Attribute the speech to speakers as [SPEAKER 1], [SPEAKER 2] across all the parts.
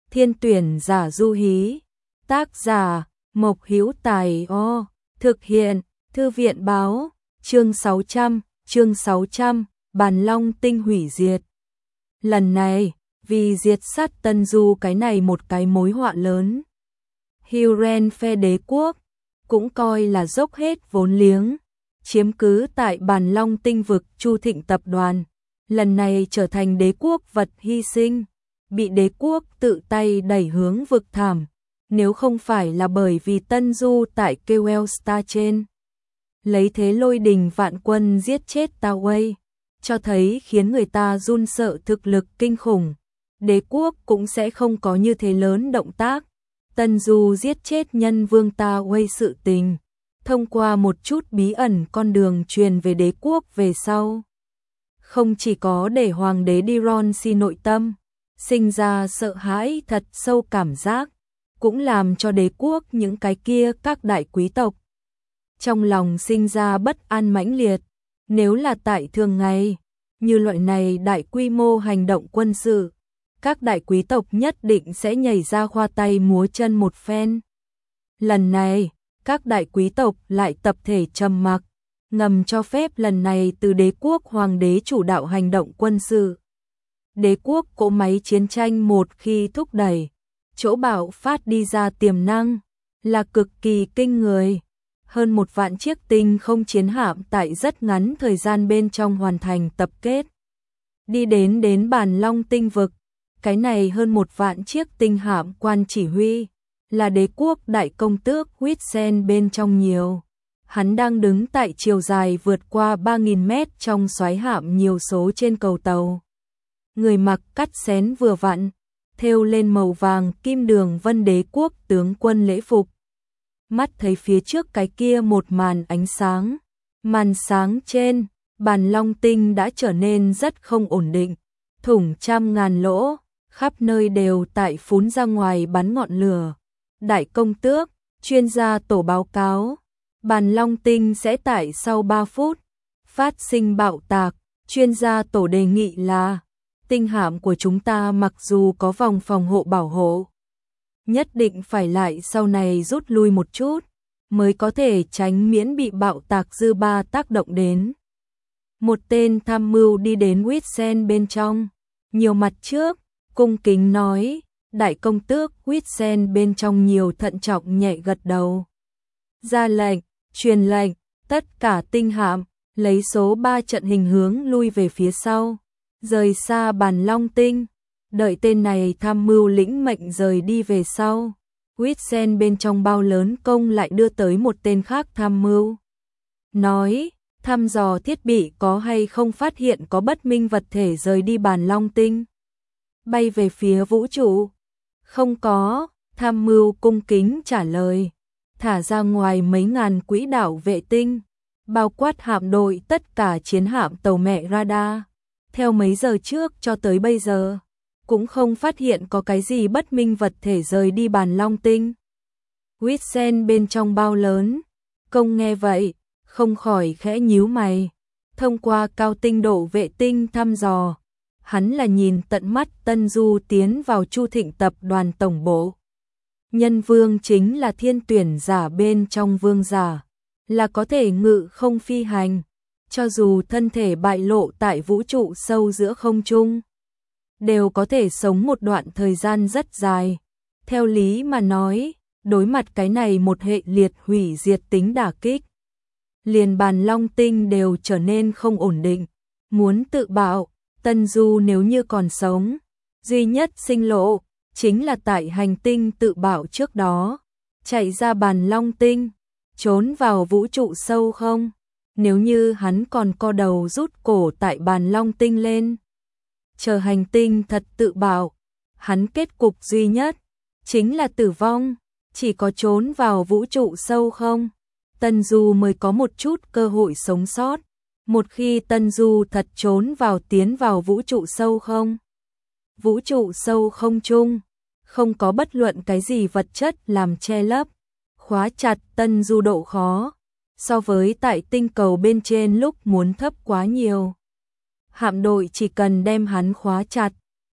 [SPEAKER 1] Thiên tuyển giả du hí. Tác giả Mộc Hữu Tài. Thực hiện Thư viện báo. Chương 600, Bàn Long Tinh hủy diệt. Lần này, vì diệt sát Tân Du cái này một cái mối họa lớn. Huren phe đế quốc cũng coi là dốc hết vốn liếng, chiếm cứ tại Bàn Long Tinh vực Chu Thịnh tập đoàn, lần này trở thành đế quốc vật hy sinh, bị đế quốc tự tay đẩy hướng vực thảm, nếu không phải là bởi vì Tân Du tại Kewell Star trên lấy thế lôi đình vạn quân giết chết Taway, cho thấy khiến người ta run sợ thực lực kinh khủng, đế quốc cũng sẽ không có như thế lớn động tác. Tân Du giết chết nhân vương Taway sự tình, thông qua một chút bí ẩn con đường truyền về đế quốc về sau. Không chỉ có để hoàng đế Diron si nội tâm, sinh ra sợ hãi thật sâu cảm giác, cũng làm cho đế quốc những cái kia các đại quý tộc trong lòng sinh ra bất an mãnh liệt. Nếu là tại thường ngày, như loại này đại quy mô hành động quân sự, các đại quý tộc nhất định sẽ nhảy ra khoa tay múa chân một phen. Lần này, các đại quý tộc lại tập thể trầm mặc, ngầm cho phép lần này từ đế quốc hoàng đế chủ đạo hành động quân sự. Đế quốc cỗ máy chiến tranh một khi thúc đẩy, chỗ bạo phát đi ra tiềm năng là cực kỳ kinh người. Hơn 1 vạn chiếc tinh không chiến hạm tại rất ngắn thời gian bên trong hoàn thành tập kết. Đi đến Bàn Long Tinh vực, cái này hơn 1 vạn chiếc tinh hạm quan chỉ huy, là đế quốc đại công tước Huitsen bên trong nhiều. Hắn đang đứng tại chiều dài vượt qua 3.000 mét trong xoáy hạm nhiều số trên cầu tàu. Người mặc cắt xén vừa vặn, thêu lên màu vàng kim đường vân đế quốc tướng quân lễ phục. Mắt thấy phía trước cái kia một màn ánh sáng, màn sáng trên, Bàn Long Tinh đã trở nên rất không ổn định, thủng trăm ngàn lỗ, khắp nơi đều tại phún ra ngoài bắn ngọn lửa. Đại công tước, chuyên gia tổ báo cáo, Bàn Long Tinh sẽ tại sau 3 phút phát sinh bạo tạc, chuyên gia tổ đề nghị là tinh hạm của chúng ta mặc dù có vòng phòng hộ bảo hộ, nhất định phải lại sau này rút lui một chút, mới có thể tránh miễn bị bạo tạc dư ba tác động đến. Một tên tham mưu đi đến Huitsen bên trong, nhiều mặt trước, cung kính nói, đại công tước Huitsen bên trong nhiều thận trọng nhẹ gật đầu. Ra lệnh, truyền lệnh, tất cả tinh hạm, lấy số 3 trận hình hướng lui về phía sau, rời xa Bàn Long Tinh. Đợi tên này tham mưu lĩnh mệnh rời đi về sau, Huitsen bên trong bao lớn công lại đưa tới một tên khác tham mưu. Nói, thăm dò thiết bị có hay không phát hiện có bất minh vật thể rời đi Bàn Long Tinh, bay về phía vũ trụ. Không có, tham mưu cung kính trả lời, thả ra ngoài mấy ngàn quỹ đạo vệ tinh, bao quát hạm đội tất cả chiến hạm tàu mẹ radar. Theo mấy giờ trước cho tới bây giờ, cũng không phát hiện có cái gì bất minh vật thể rời đi Bàn Long Tinh. Huitsen bên trong bao lớn, công nghe vậy, không khỏi khẽ nhíu mày. Thông qua cao tinh độ vệ tinh thăm dò, hắn là nhìn tận mắt Tân Du tiến vào Chu Thịnh tập đoàn tổng bộ. Nhân vương chính là thiên tuyển giả bên trong vương giả, là có thể ngự không phi hành, cho dù thân thể bại lộ tại vũ trụ sâu giữa không trung, đều có thể sống một đoạn thời gian rất dài. Theo lý mà nói, đối mặt cái này một hệ liệt hủy diệt tính đả kích, liền Bàn Long Tinh đều trở nên không ổn định. Muốn tự bạo, Tân Du nếu như còn sống, duy nhất sinh lộ chính là tại hành tinh tự bạo trước đó, chạy ra Bàn Long Tinh, trốn vào vũ trụ sâu không. Nếu như hắn còn co đầu rút cổ tại Bàn Long Tinh lên, chờ hành tinh thật tự bạo, hắn kết cục duy nhất chính là tử vong. Chỉ có trốn vào vũ trụ sâu không, Tân Du mới có một chút cơ hội sống sót. Một khi Tân Du thật trốn vào tiến vào vũ trụ sâu không, vũ trụ sâu không chung, không có bất luận cái gì vật chất làm che lấp, khóa chặt Tân Du độ khó, so với tại tinh cầu bên trên lúc muốn thấp quá nhiều. Hạm đội chỉ cần đem hắn khóa chặt,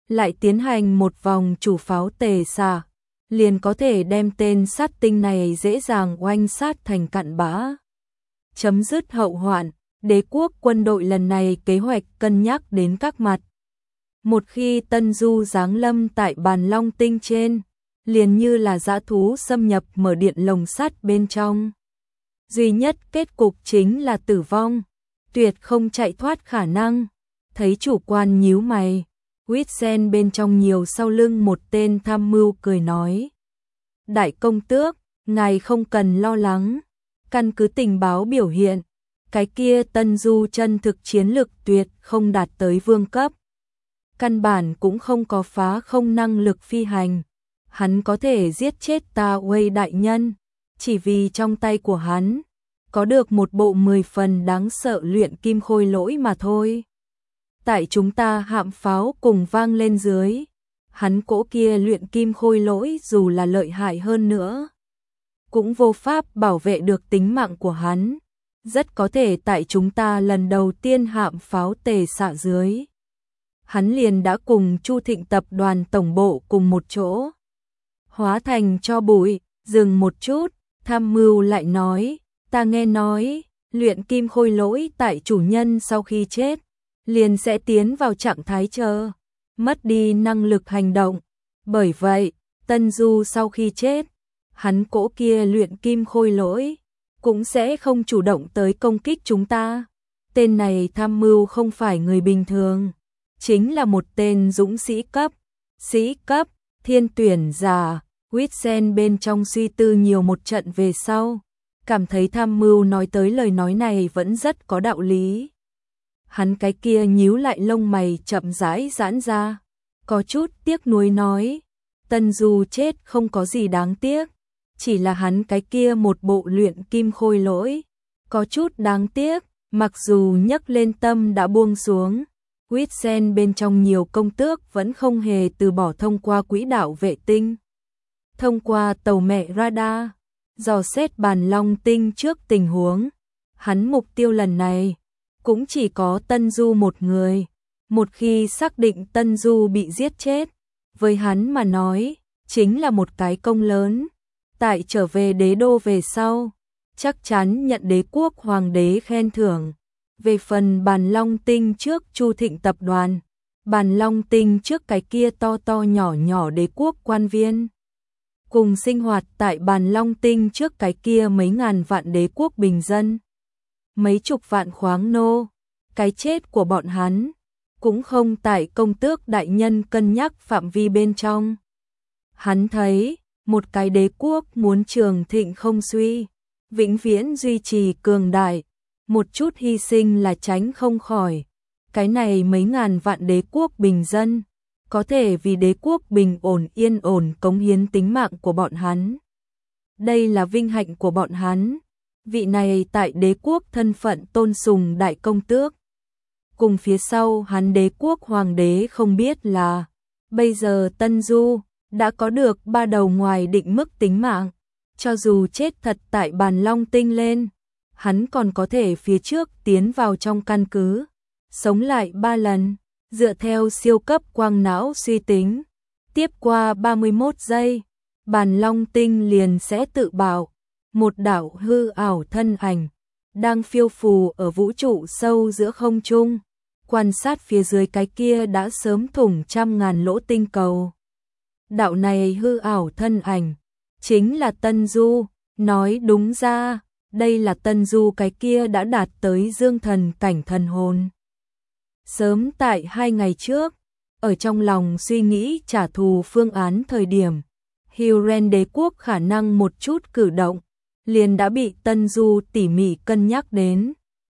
[SPEAKER 1] lại tiến hành một vòng chủ pháo tề xạ, liền có thể đem tên sát tinh này dễ dàng oanh sát thành cặn bã. Chấm dứt hậu hoạn, đế quốc quân đội lần này kế hoạch cân nhắc đến các mặt. Một khi Tân Du giáng lâm tại Bàn Long Tinh trên, liền như là dã thú xâm nhập mở điện lồng sắt bên trong. Duy nhất kết cục chính là tử vong, tuyệt không chạy thoát khả năng. Thấy chủ quan nhíu mày, Huýt-sen bên trong nhiều sau lưng một tên tham mưu cười nói. Đại công tước, ngài không cần lo lắng, căn cứ tình báo biểu hiện, cái kia Tân Du chân thực chiến lực tuyệt không đạt tới vương cấp. Căn bản cũng không có phá không năng lực phi hành. Hắn có thể giết chết Ta Uy đại nhân, chỉ vì trong tay của hắn có được một bộ 10 phần đáng sợ luyện kim khôi lỗi mà thôi. Tại chúng ta hạm pháo cùng vang lên dưới, hắn cỗ kia luyện kim khôi lỗi dù là lợi hại hơn nữa, cũng vô pháp bảo vệ được tính mạng của hắn. Rất có thể tại chúng ta lần đầu tiên hạm pháo tề xạ dưới, hắn liền đã cùng Chu Thịnh tập đoàn tổng bộ cùng một chỗ hóa thành cho bụi. Dừng một chút, tham mưu lại nói, ta nghe nói, luyện kim khôi lỗi tại chủ nhân sau khi chết, liền sẽ tiến vào trạng thái chờ, mất đi năng lực hành động. Bởi vậy, Tân Du sau khi chết, hắn cỗ kia luyện kim khôi lỗi, cũng sẽ không chủ động tới công kích chúng ta. Tên này tham mưu không phải người bình thường, chính là một tên dũng sĩ cấp, thiên tuyển giả. Huýt-sen bên trong suy tư nhiều một trận về sau, cảm thấy tham mưu nói tới lời nói này vẫn rất có đạo lý. Hắn cái kia nhíu lại lông mày chậm rãi giãn ra, có chút tiếc nuối nói, Tân Du chết không có gì đáng tiếc, chỉ là hắn cái kia một bộ luyện kim khôi lỗi, có chút đáng tiếc. Mặc dù nhấc lên tâm đã buông xuống, Huýt-sen bên trong nhiều công tước vẫn không hề từ bỏ thông qua quỹ đạo vệ tinh, thông qua tàu mẹ radar, dò xét Bàn Long Tinh trước tình huống. Hắn mục tiêu lần này cũng chỉ có Tân Du một người. Một khi xác định Tân Du bị giết chết, với hắn mà nói, chính là một cái công lớn. Tại trở về đế đô về sau, chắc chắn nhận đế quốc hoàng đế khen thưởng. Về phần Bàn Long Tinh trước Chu Thịnh tập đoàn, Bàn Long Tinh trước cái kia to to nhỏ nhỏ đế quốc quan viên, cùng sinh hoạt tại Bàn Long Tinh trước cái kia mấy ngàn vạn đế quốc bình dân, mấy chục vạn khoáng nô, cái chết của bọn hắn cũng không tại công tước đại nhân cân nhắc phạm vi bên trong. Hắn thấy, một cái đế quốc muốn trường thịnh không suy, vĩnh viễn duy trì cường đại, một chút hy sinh là tránh không khỏi. Cái này mấy ngàn vạn đế quốc bình dân, có thể vì đế quốc bình ổn yên ổn cống hiến tính mạng của bọn hắn. Đây là vinh hạnh của bọn hắn. Vị này tại đế quốc thân phận tôn sùng đại công tước. Cùng phía sau hắn đế quốc hoàng đế không biết là, bây giờ Tân Du đã có được 3 đầu ngoài định mức tính mạng. Cho dù chết thật tại Bàn Long Tinh lên, hắn còn có thể phía trước tiến vào trong căn cứ, sống lại 3 lần. Dựa theo siêu cấp quang não suy tính, tiếp qua 31 giây, Bàn Long Tinh liền sẽ tự bạo. Một đạo hư ảo thân ảnh đang phiêu phù ở vũ trụ sâu giữa không trung, quan sát phía dưới cái kia đã sớm thủng trăm ngàn lỗ tinh cầu. Đạo này hư ảo thân ảnh chính là Tân Du. Nói đúng ra, đây là Tân Du cái kia đã đạt tới dương thần cảnh thần hồn. Sớm tại 2 ngày trước, ở trong lòng suy nghĩ trả thù phương án thời điểm, Huron đế quốc khả năng một chút cử động, liền đã bị Tân Du tỉ mỉ cân nhắc đến.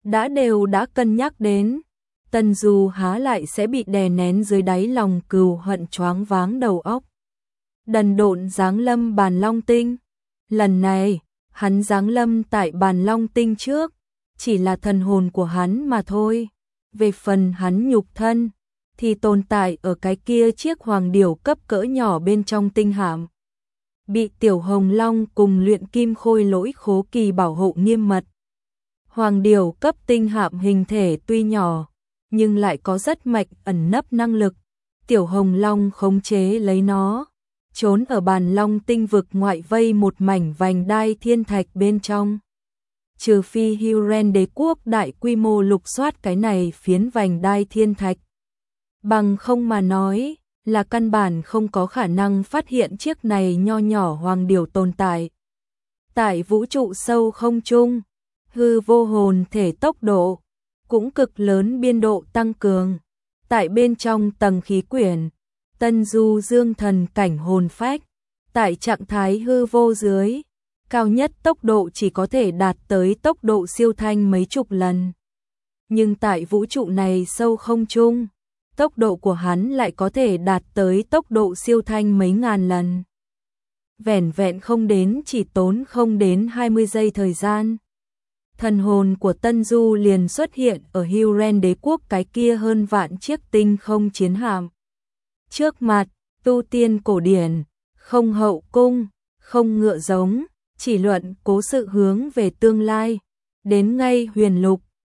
[SPEAKER 1] Đã cân nhắc đến, Tân Du há lại sẽ bị đè nén dưới đáy lòng cừu hận choáng váng đầu óc. Đần độn giáng lâm Bàn Long Tinh. Lần này, hắn giáng lâm tại Bàn Long Tinh trước, chỉ là thần hồn của hắn mà thôi. Về phần hắn nhục thân, thì tồn tại ở cái kia chiếc hoàng điểu cấp cỡ nhỏ bên trong tinh hạm. Bị Tiểu Hồng Long cùng luyện kim khôi lỗi khố kỳ bảo hộ nghiêm mật. Hoàng điểu cấp tinh hạm hình thể tuy nhỏ, nhưng lại có rất mạnh ẩn nấp năng lực. Tiểu Hồng Long khống chế lấy nó, trốn ở Bàn Long tinh vực ngoại vây một mảnh vành đai thiên thạch bên trong. Trừ phi Huron đế quốc đại quy mô lục soát cái này phiến vành đai thiên thạch. Bằng không mà nói, là căn bản không có khả năng phát hiện chiếc này nho nhỏ hoàng điểu tồn tại. Tại vũ trụ sâu không trung, hư vô hồn thể tốc độ cũng cực lớn biên độ tăng cường. Tại bên trong tầng khí quyển, Tân Du Dương thần cảnh hồn phách, tại trạng thái hư vô dưới, cao nhất tốc độ chỉ có thể đạt tới tốc độ siêu thanh mấy chục lần. Nhưng tại vũ trụ này sâu không trung, tốc độ của hắn lại có thể đạt tới tốc độ siêu thanh mấy ngàn lần. Vẻn vẹn không đến chỉ tốn không đến 20 giây thời gian. Thần hồn của Tân Du liền xuất hiện ở Huron đế quốc cái kia hơn vạn chiếc tinh không chiến hạm. Trước mặt, tu tiên cổ điển, không hậu cung, không ngựa giống, chỉ luận cố sự hướng về tương lai, đến ngay huyền lục,